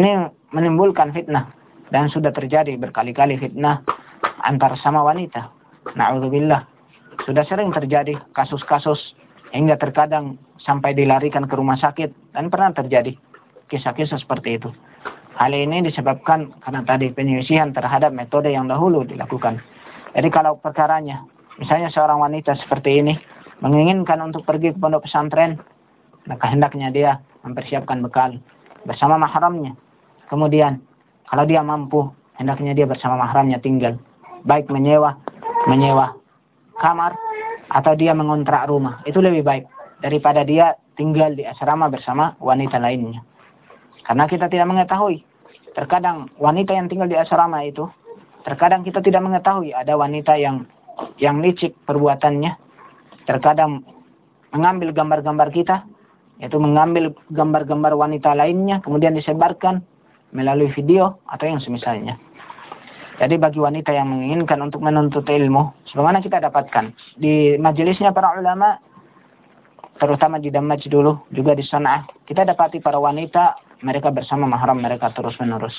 menimbulkan fitnah. Dan sudah terjadi berkali-kali fitnah antar sama wanita. Na'udzubillah. Sudah sering terjadi kasus-kasus hingga terkadang sampai dilarikan ke rumah sakit. Dan pernah terjadi kisah-kisah seperti itu. Hal ini disebabkan karena tadi penyelisihan terhadap metode yang dahulu dilakukan. Jadi kalau perkaranya, misalnya seorang wanita seperti ini menginginkan untuk pergi ke pondok pesantren, maka hendaknya dia mempersiapkan bekal bersama mahramnya. Kemudian kalau dia mampu, hendaknya dia bersama mahramnya tinggal. Baik menyewa, menyewa kamar, atau dia mengontrak rumah. Itu lebih baik daripada dia tinggal di asrama bersama wanita lainnya. Karena kita tidak mengetahui. Terkadang wanita yang tinggal di asrama itu, terkadang kita tidak mengetahui. Ada wanita yang yang licik perbuatannya. Terkadang mengambil gambar-gambar kita, yaitu mengambil gambar-gambar wanita lainnya, kemudian disebarkan melalui video atau yang semisalnya. Jadi bagi wanita yang menginginkan untuk menuntut ilmu, sebagaimana kita dapatkan di majelisnya para ulama, terutama di Damaj dulu, juga di Sana'ah, kita dapati para wanita mereka bersama mahram mereka terus-menerus.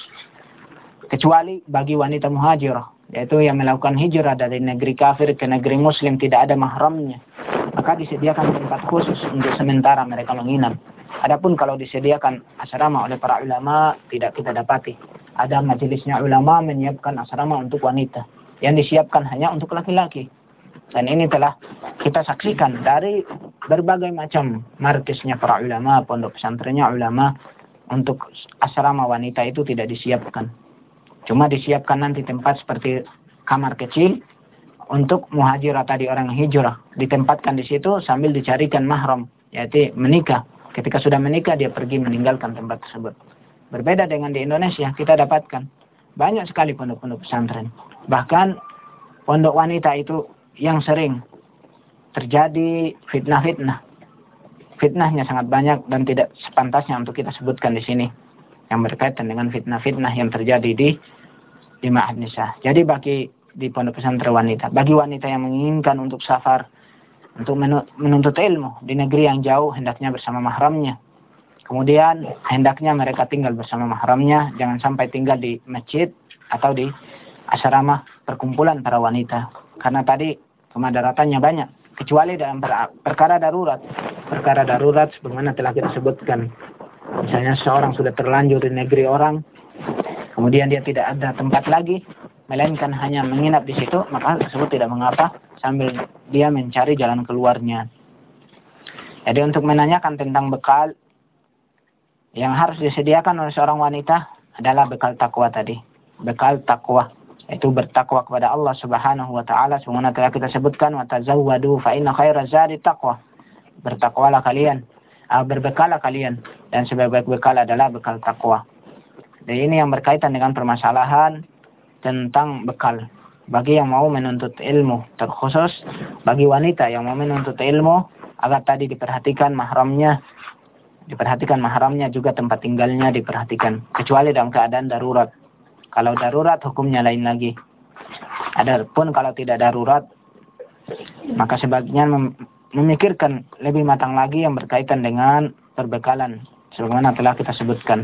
Kecuali bagi wanita muhajirah, yaitu yang melakukan hijrah dari negeri kafir ke negeri muslim tidak ada mahramnya, maka disediakan tempat khusus untuk sementara mereka menginap. Adapun kalau disediakan asrama oleh para ulama, tidak kita dapati. Ada majelisnya ulama menyiapkan asrama untuk wanita, yang disiapkan hanya untuk laki-laki. Dan ini telah kita saksikan dari berbagai macam markisnya para ulama, pondok pesantrennya ulama, untuk asrama wanita itu tidak disiapkan. Cuma disiapkan nanti tempat seperti kamar kecil untuk muhajirah tadi, orang hijrah, ditempatkan di situ sambil dicarikan mahram, yaitu menikah. Ketika sudah menikah dia pergi meninggalkan tempat tersebut. Berbeda dengan di Indonesia, kita dapatkan banyak sekali pondok-pondok pesantren. Bahkan pondok wanita itu yang sering terjadi fitnah-fitnah. Fitnahnya sangat banyak dan tidak sepantasnya untuk kita sebutkan di sini, yang berkaitan dengan fitnah-fitnah yang terjadi di di Ma'had Nisa. Jadi bagi di pondok pesantren wanita, bagi wanita yang menginginkan untuk safar, untuk menuntut ilmu di negeri yang jauh, hendaknya bersama mahramnya. Kemudian hendaknya mereka tinggal bersama mahramnya, jangan sampai tinggal di masjid atau di asrama perkumpulan para wanita. Karena tadi kemadaratannya banyak, kecuali dalam perkara darurat. Perkara darurat sebagaimana telah kita sebutkan. Misalnya seorang sudah terlanjur di negeri orang, kemudian dia tidak ada tempat lagi, melainkan hanya menginap di situ, maka hal tersebut tidak mengapa sambil dia mencari jalan keluarnya. Jadi untuk menanyakan tentang bekal yang harus disediakan oleh seorang wanita adalah bekal takwa tadi. Bekal takwa, yaitu bertakwa kepada Allah Subhanahu wa taala, sebagaimana telah kita sebutkan, wa tazawwadu fa inna khairaz zadi taqwa. Bertakwalah kalian, uh, berbekalah kalian, dan sebaik-baik bekal adalah bekal takwa. Dan ini yang berkaitan dengan permasalahan tentang bekal bagi yang mau menuntut ilmu, terkhusus bagi wanita yang mau menuntut ilmu, agar tadi diperhatikan mahramnya, diperhatikan mahramnya juga tempat tinggalnya diperhatikan, kecuali dalam keadaan darurat. Kalau darurat hukumnya lain lagi. Adapun kalau tidak darurat, maka sebaiknya mem- memikirkan lebih matang lagi yang berkaitan dengan perbekalan, sebagaimana telah kita sebutkan.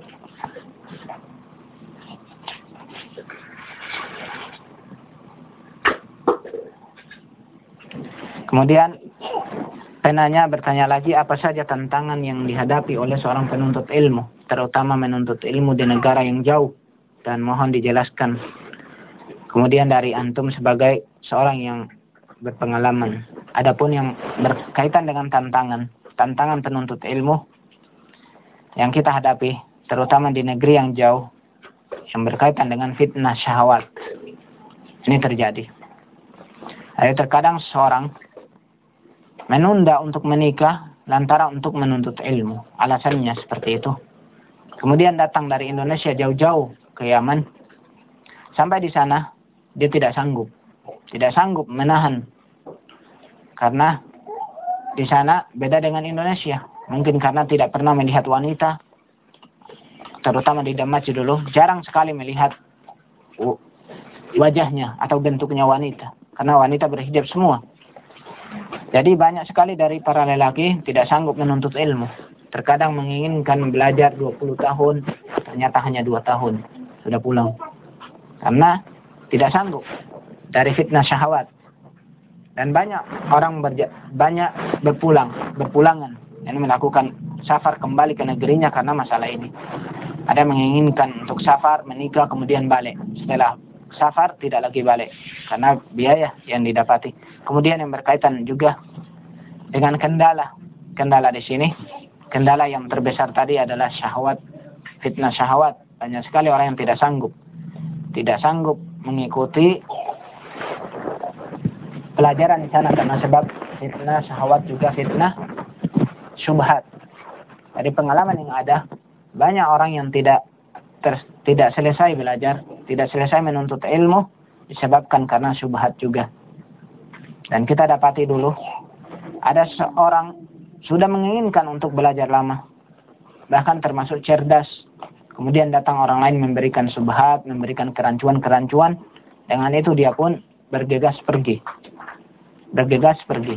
Kemudian penanya bertanya lagi, apa saja tantangan yang dihadapi oleh seorang penuntut ilmu, terutama menuntut ilmu di negara yang jauh, dan mohon dijelaskan. Kemudian dari antum sebagai seorang yang berpengalaman, adapun yang berkaitan dengan tantangan, tantangan penuntut ilmu yang kita hadapi, terutama di negeri yang jauh, yang berkaitan dengan fitnah syahwat, ini terjadi. Ada terkadang seorang menunda untuk menikah lantaran untuk menuntut ilmu, alasannya seperti itu. Kemudian datang dari Indonesia jauh-jauh ke Yaman, sampai di sana dia tidak sanggup, tidak sanggup menahan, karena di sana beda dengan Indonesia. Mungkin karena tidak pernah melihat wanita, terutama di Damaj dulu, jarang sekali melihat wajahnya atau bentuknya wanita, karena wanita berhijab semua. Jadi banyak sekali dari para lelaki tidak sanggup menuntut ilmu. Terkadang menginginkan belajar dua puluh tahun ternyata hanya dua tahun sudah pulang. Karena tidak sanggup dari fitnah syahwat. Dan banyak orang berja- banyak berpulang, berpulangan, yang melakukan safar kembali ke negerinya karena masalah ini. Ada menginginkan untuk safar, menikah, kemudian balik. Setelah safar tidak lagi balik karena biaya yang didapati. Kemudian yang berkaitan juga dengan kendala. Kendala di sini, kendala yang terbesar tadi adalah syahwat, fitnah syahwat. Banyak sekali orang yang tidak sanggup, tidak sanggup mengikuti pelajaran di sana karena sebab fitnah syahwat juga fitnah syubhat. Dari pengalaman yang ada, banyak orang yang tidak ter, tidak selesai belajar, tidak selesai menuntut ilmu disebabkan karena syubhat juga. Dan kita dapati dulu ada seorang sudah menginginkan untuk belajar lama, bahkan termasuk cerdas. Kemudian datang orang lain memberikan syubhat, memberikan kerancuan-kerancuan. Dengan itu dia pun bergegas pergi. Bergegas pergi.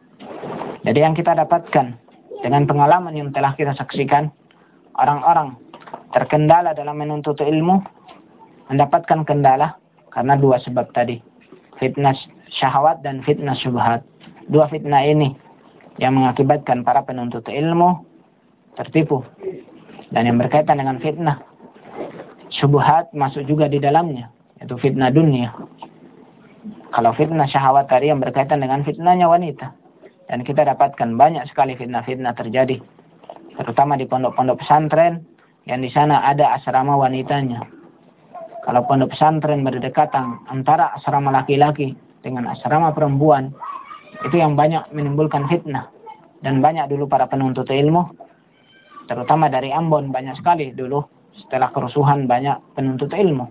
Jadi yang kita dapatkan dengan pengalaman yang telah kita saksikan, orang-orang terkendala dalam menuntut ilmu mendapatkan kendala karena dua sebab tadi, fitnah syahwat dan fitnah syubhat. Dua fitnah ini yang mengakibatkan para penuntut ilmu tertipu. Dan yang berkaitan dengan fitnah syubhat masuk juga di dalamnya, yaitu fitnah dunia. Kalau fitnah syahwat tadi yang berkaitan dengan fitnahnya wanita. Dan kita dapatkan banyak sekali fitnah-fitnah terjadi. Terutama di pondok-pondok pesantren yang di sana ada asrama wanitanya. Kalau pondok pesantren berdekatan antara asrama laki-laki dengan asrama perempuan, itu yang banyak menimbulkan fitnah. Dan banyak dulu para penuntut ilmu, terutama dari Ambon, banyak sekali dulu setelah kerusuhan banyak penuntut ilmu.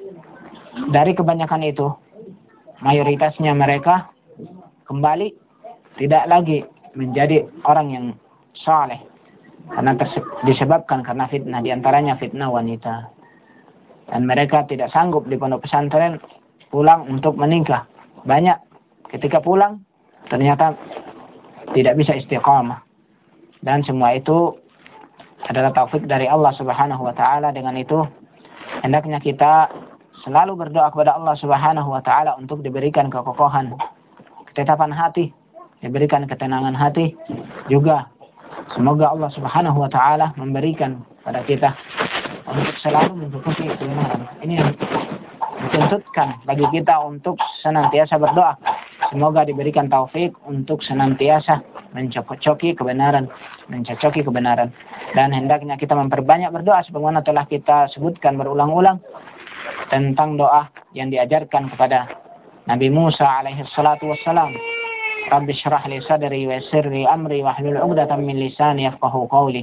Dari kebanyakan itu, mayoritasnya mereka kembali tidak lagi menjadi orang yang saleh karena disebabkan karena fitnah, diantaranya fitnah wanita. Dan mereka tidak sanggup di pondok pesantren pulang untuk menikah. Banyak ketika pulang ternyata tidak bisa istiqamah. Dan semua itu adalah taufik dari Allah Subhanahu wa taala. Dengan itu hendaknya kita selalu berdoa kepada Allah Subhanahu wa taala untuk diberikan kekokohan, ketetapan hati, diberikan ketenangan hati. Juga semoga Allah Subhanahu wa taala memberikan pada kita untuk selalu mengikuti kebenaran. Ini yang dituntutkan bagi kita untuk senantiasa berdoa. Semoga diberikan taufik untuk senantiasa mencocoki kebenaran, mencocoki kebenaran. Dan hendaknya kita memperbanyak berdoa sebagaimana telah kita sebutkan berulang-ulang tentang doa yang diajarkan kepada Nabi Musa alaihi salatu wassalam. Rabbi syrah li sadri wa yassir li amri wahlul 'uqdatam min lisani yafqahu qawli.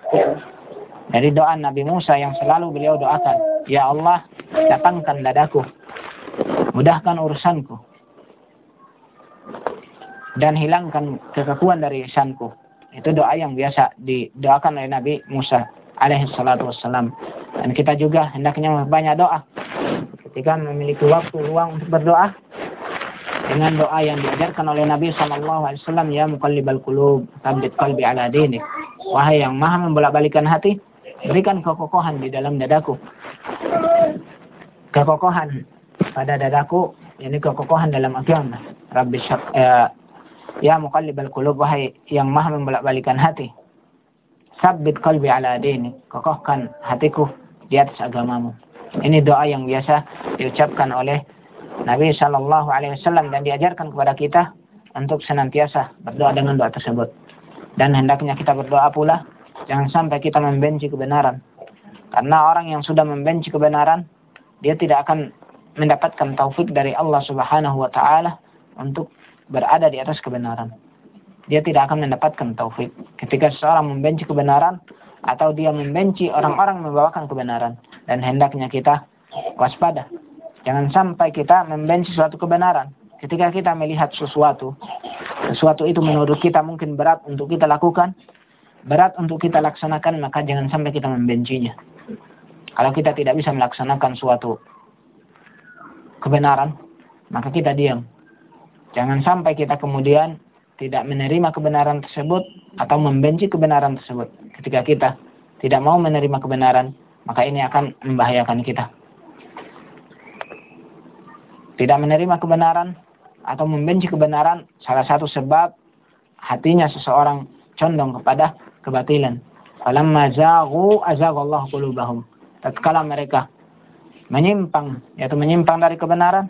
Dari doa Nabi Musa yang selalu beliau doakan, ya Allah, lapangkan dadaku, mudahkan urusanku, dan hilangkan kekakuan dari lisanku. Itu doa yang biasa didoakan oleh Nabi Musa alaihi salatu wassalam. Dan kita juga hendaknya banyak doa ketika memiliki waktu luang untuk berdoa dengan doa yang diajarkan oleh Nabi sallallahu alaihi wasallam, ya muqallibal qulub tsabbit qalbi ala dinik. Wahai yang maha membolak-balikan hati, berikan kekokohan di dalam dadaku. Kekokohan pada dadaku, ini kekokohan dalam agama. Rabbi syak, ya, ya muqallibal qulub, wahai yang maha membolak-balikan hati, tsabbit qalbi ala dinik, kokohkan hatiku di atas agamamu. Ini doa yang biasa diucapkan oleh Nabi Shallallahu Alaihi Wasallam dan diajarkan kepada kita untuk senantiasa berdoa dengan doa tersebut. Dan hendaknya kita berdoa pula jangan sampai kita membenci kebenaran, karena orang yang sudah membenci kebenaran, dia tidak akan mendapatkan taufik dari Allah Subhanahu Wa Taala untuk berada di atas kebenaran. Dia tidak akan mendapatkan taufik ketika seseorang membenci kebenaran atau dia membenci orang-orang yang membawakan kebenaran. Dan hendaknya kita waspada. Jangan sampai kita membenci suatu kebenaran. Ketika kita melihat sesuatu, sesuatu itu menurut kita mungkin berat untuk kita lakukan, berat untuk kita laksanakan, maka jangan sampai kita membencinya. Kalau kita tidak bisa melaksanakan suatu kebenaran, maka kita diam. Jangan sampai kita kemudian tidak menerima kebenaran tersebut atau membenci kebenaran tersebut. Ketika kita tidak mau menerima kebenaran, maka ini akan membahayakan kita. Tidak menerima kebenaran atau membenci kebenaran, salah satu sebab hatinya seseorang condong kepada kebatilan. Falamma zaghu azaghallahu qulubahum. Tatkala mereka menyimpang, yaitu menyimpang dari kebenaran,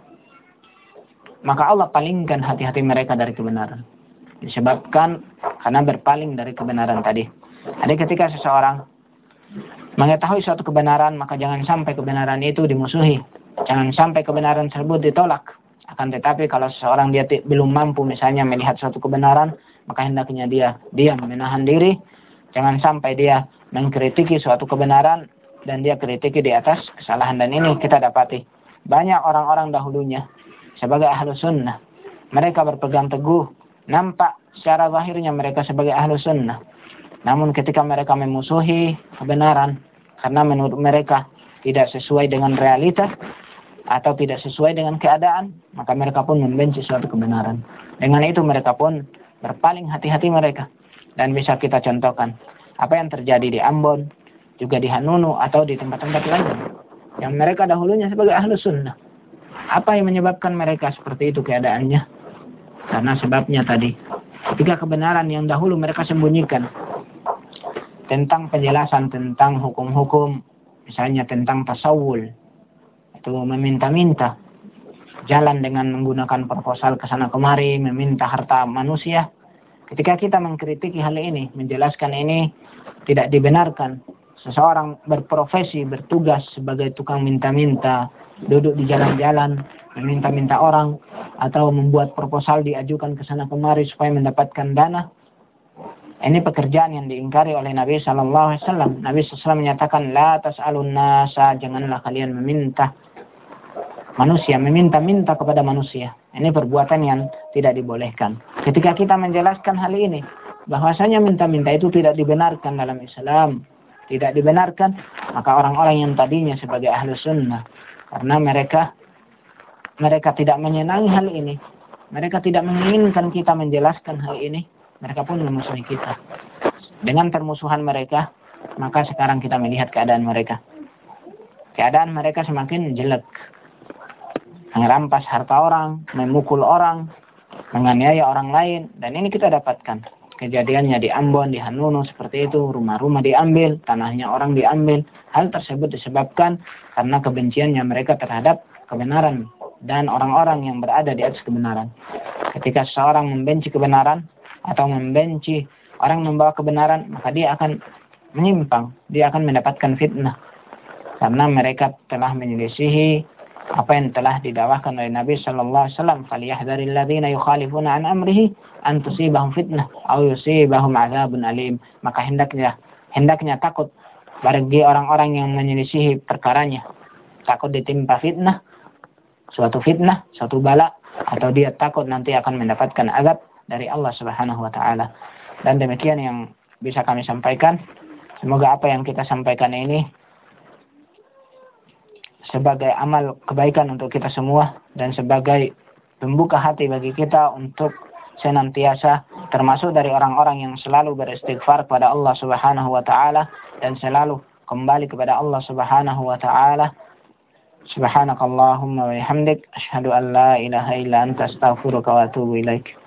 maka Allah palingkan hati-hati mereka dari kebenaran. Disebabkan karena berpaling dari kebenaran tadi. Jadi ketika seseorang mengetahui suatu kebenaran, maka jangan sampai kebenaran itu dimusuhi. Jangan sampai kebenaran tersebut ditolak. Akan tetapi kalau seseorang dia belum mampu misalnya melihat suatu kebenaran, maka hendaknya dia diam, menahan diri. Jangan sampai dia mengkritiki suatu kebenaran dan dia kritiki di atas kesalahan. Dan ini kita dapati banyak orang-orang dahulunya sebagai ahlu sunnah. Mereka berpegang teguh, nampak secara zahirnya mereka sebagai ahlu sunnah. Namun ketika mereka memusuhi kebenaran karena menurut mereka tidak sesuai dengan realitas atau tidak sesuai dengan keadaan, maka mereka pun membenci suatu kebenaran. Dengan itu mereka pun berpaling hati-hati mereka. Dan bisa kita contohkan apa yang terjadi di Ambon, juga di Hanunu atau di tempat-tempat lain yang mereka dahulunya sebagai ahlu sunnah. Apa yang menyebabkan mereka seperti itu keadaannya? Karena sebabnya tadi, ketika kebenaran yang dahulu mereka sembunyikan tentang penjelasan tentang hukum-hukum, misalnya tentang tasawul, itu meminta-minta, jalan dengan menggunakan proposal ke sana kemari, meminta harta manusia. Ketika kita mengkritiki hal ini, menjelaskan ini tidak dibenarkan. Seseorang berprofesi, bertugas sebagai tukang minta-minta, duduk di jalan-jalan, meminta-minta orang, atau membuat proposal diajukan ke sana kemari supaya mendapatkan dana. Ini pekerjaan yang diingkari oleh Nabi Sallallahu Alaihi Wasallam. Nabi Sallallahu Alaihi Wasallam menyatakan, La tas'alun nasa, janganlah kalian meminta manusia, meminta-minta kepada manusia. Ini perbuatan yang tidak dibolehkan. Ketika kita menjelaskan hal ini, bahwasanya minta-minta itu tidak dibenarkan dalam Islam, tidak dibenarkan, maka orang-orang yang tadinya sebagai ahlu sunnah, karena mereka mereka tidak menyenangi hal ini, mereka tidak menginginkan kita menjelaskan hal ini, mereka pun memusuhi kita. Dengan permusuhan mereka, maka sekarang kita melihat keadaan mereka. Keadaan mereka semakin jelek. Merampas harta orang, memukul orang, menganiaya orang lain. Dan ini kita dapatkan. Kejadiannya di Ambon, di Hanunu seperti itu. Rumah-rumah diambil, tanahnya orang diambil. Hal tersebut disebabkan karena kebenciannya mereka terhadap kebenaran. Dan orang-orang yang berada di atas kebenaran. Ketika seseorang membenci kebenaran, atau membenci orang membawa kebenaran, maka dia akan menyimpang. Dia akan mendapatkan fitnah. Karena mereka telah menyelisihi apa yang telah didakwahkan oleh Nabi Sallallahu Alaihi Wasallam. Falyahdharil ladzina yukhalifuna an amrihi an tusibahum fitnah aw yusibahum adzabun alim. Maka hendaknya hendaknya takut bagi orang-orang yang menyelisihi perkaranya. Takut ditimpa fitnah, suatu fitnah, suatu bala, atau dia takut nanti akan mendapatkan azab dari Allah Subhanahu wa taala. Dan demikian yang bisa kami sampaikan. Semoga apa yang kita sampaikan ini sebagai amal kebaikan untuk kita semua dan sebagai pembuka hati bagi kita untuk senantiasa termasuk dari orang-orang yang selalu beristighfar kepada Allah Subhanahu wa taala dan selalu kembali kepada Allah Subhanahu wa taala. Subhanakallahumma wa bihamdik asyhadu an la ilaha illa anta astaghfiruka wa atubu ilaik.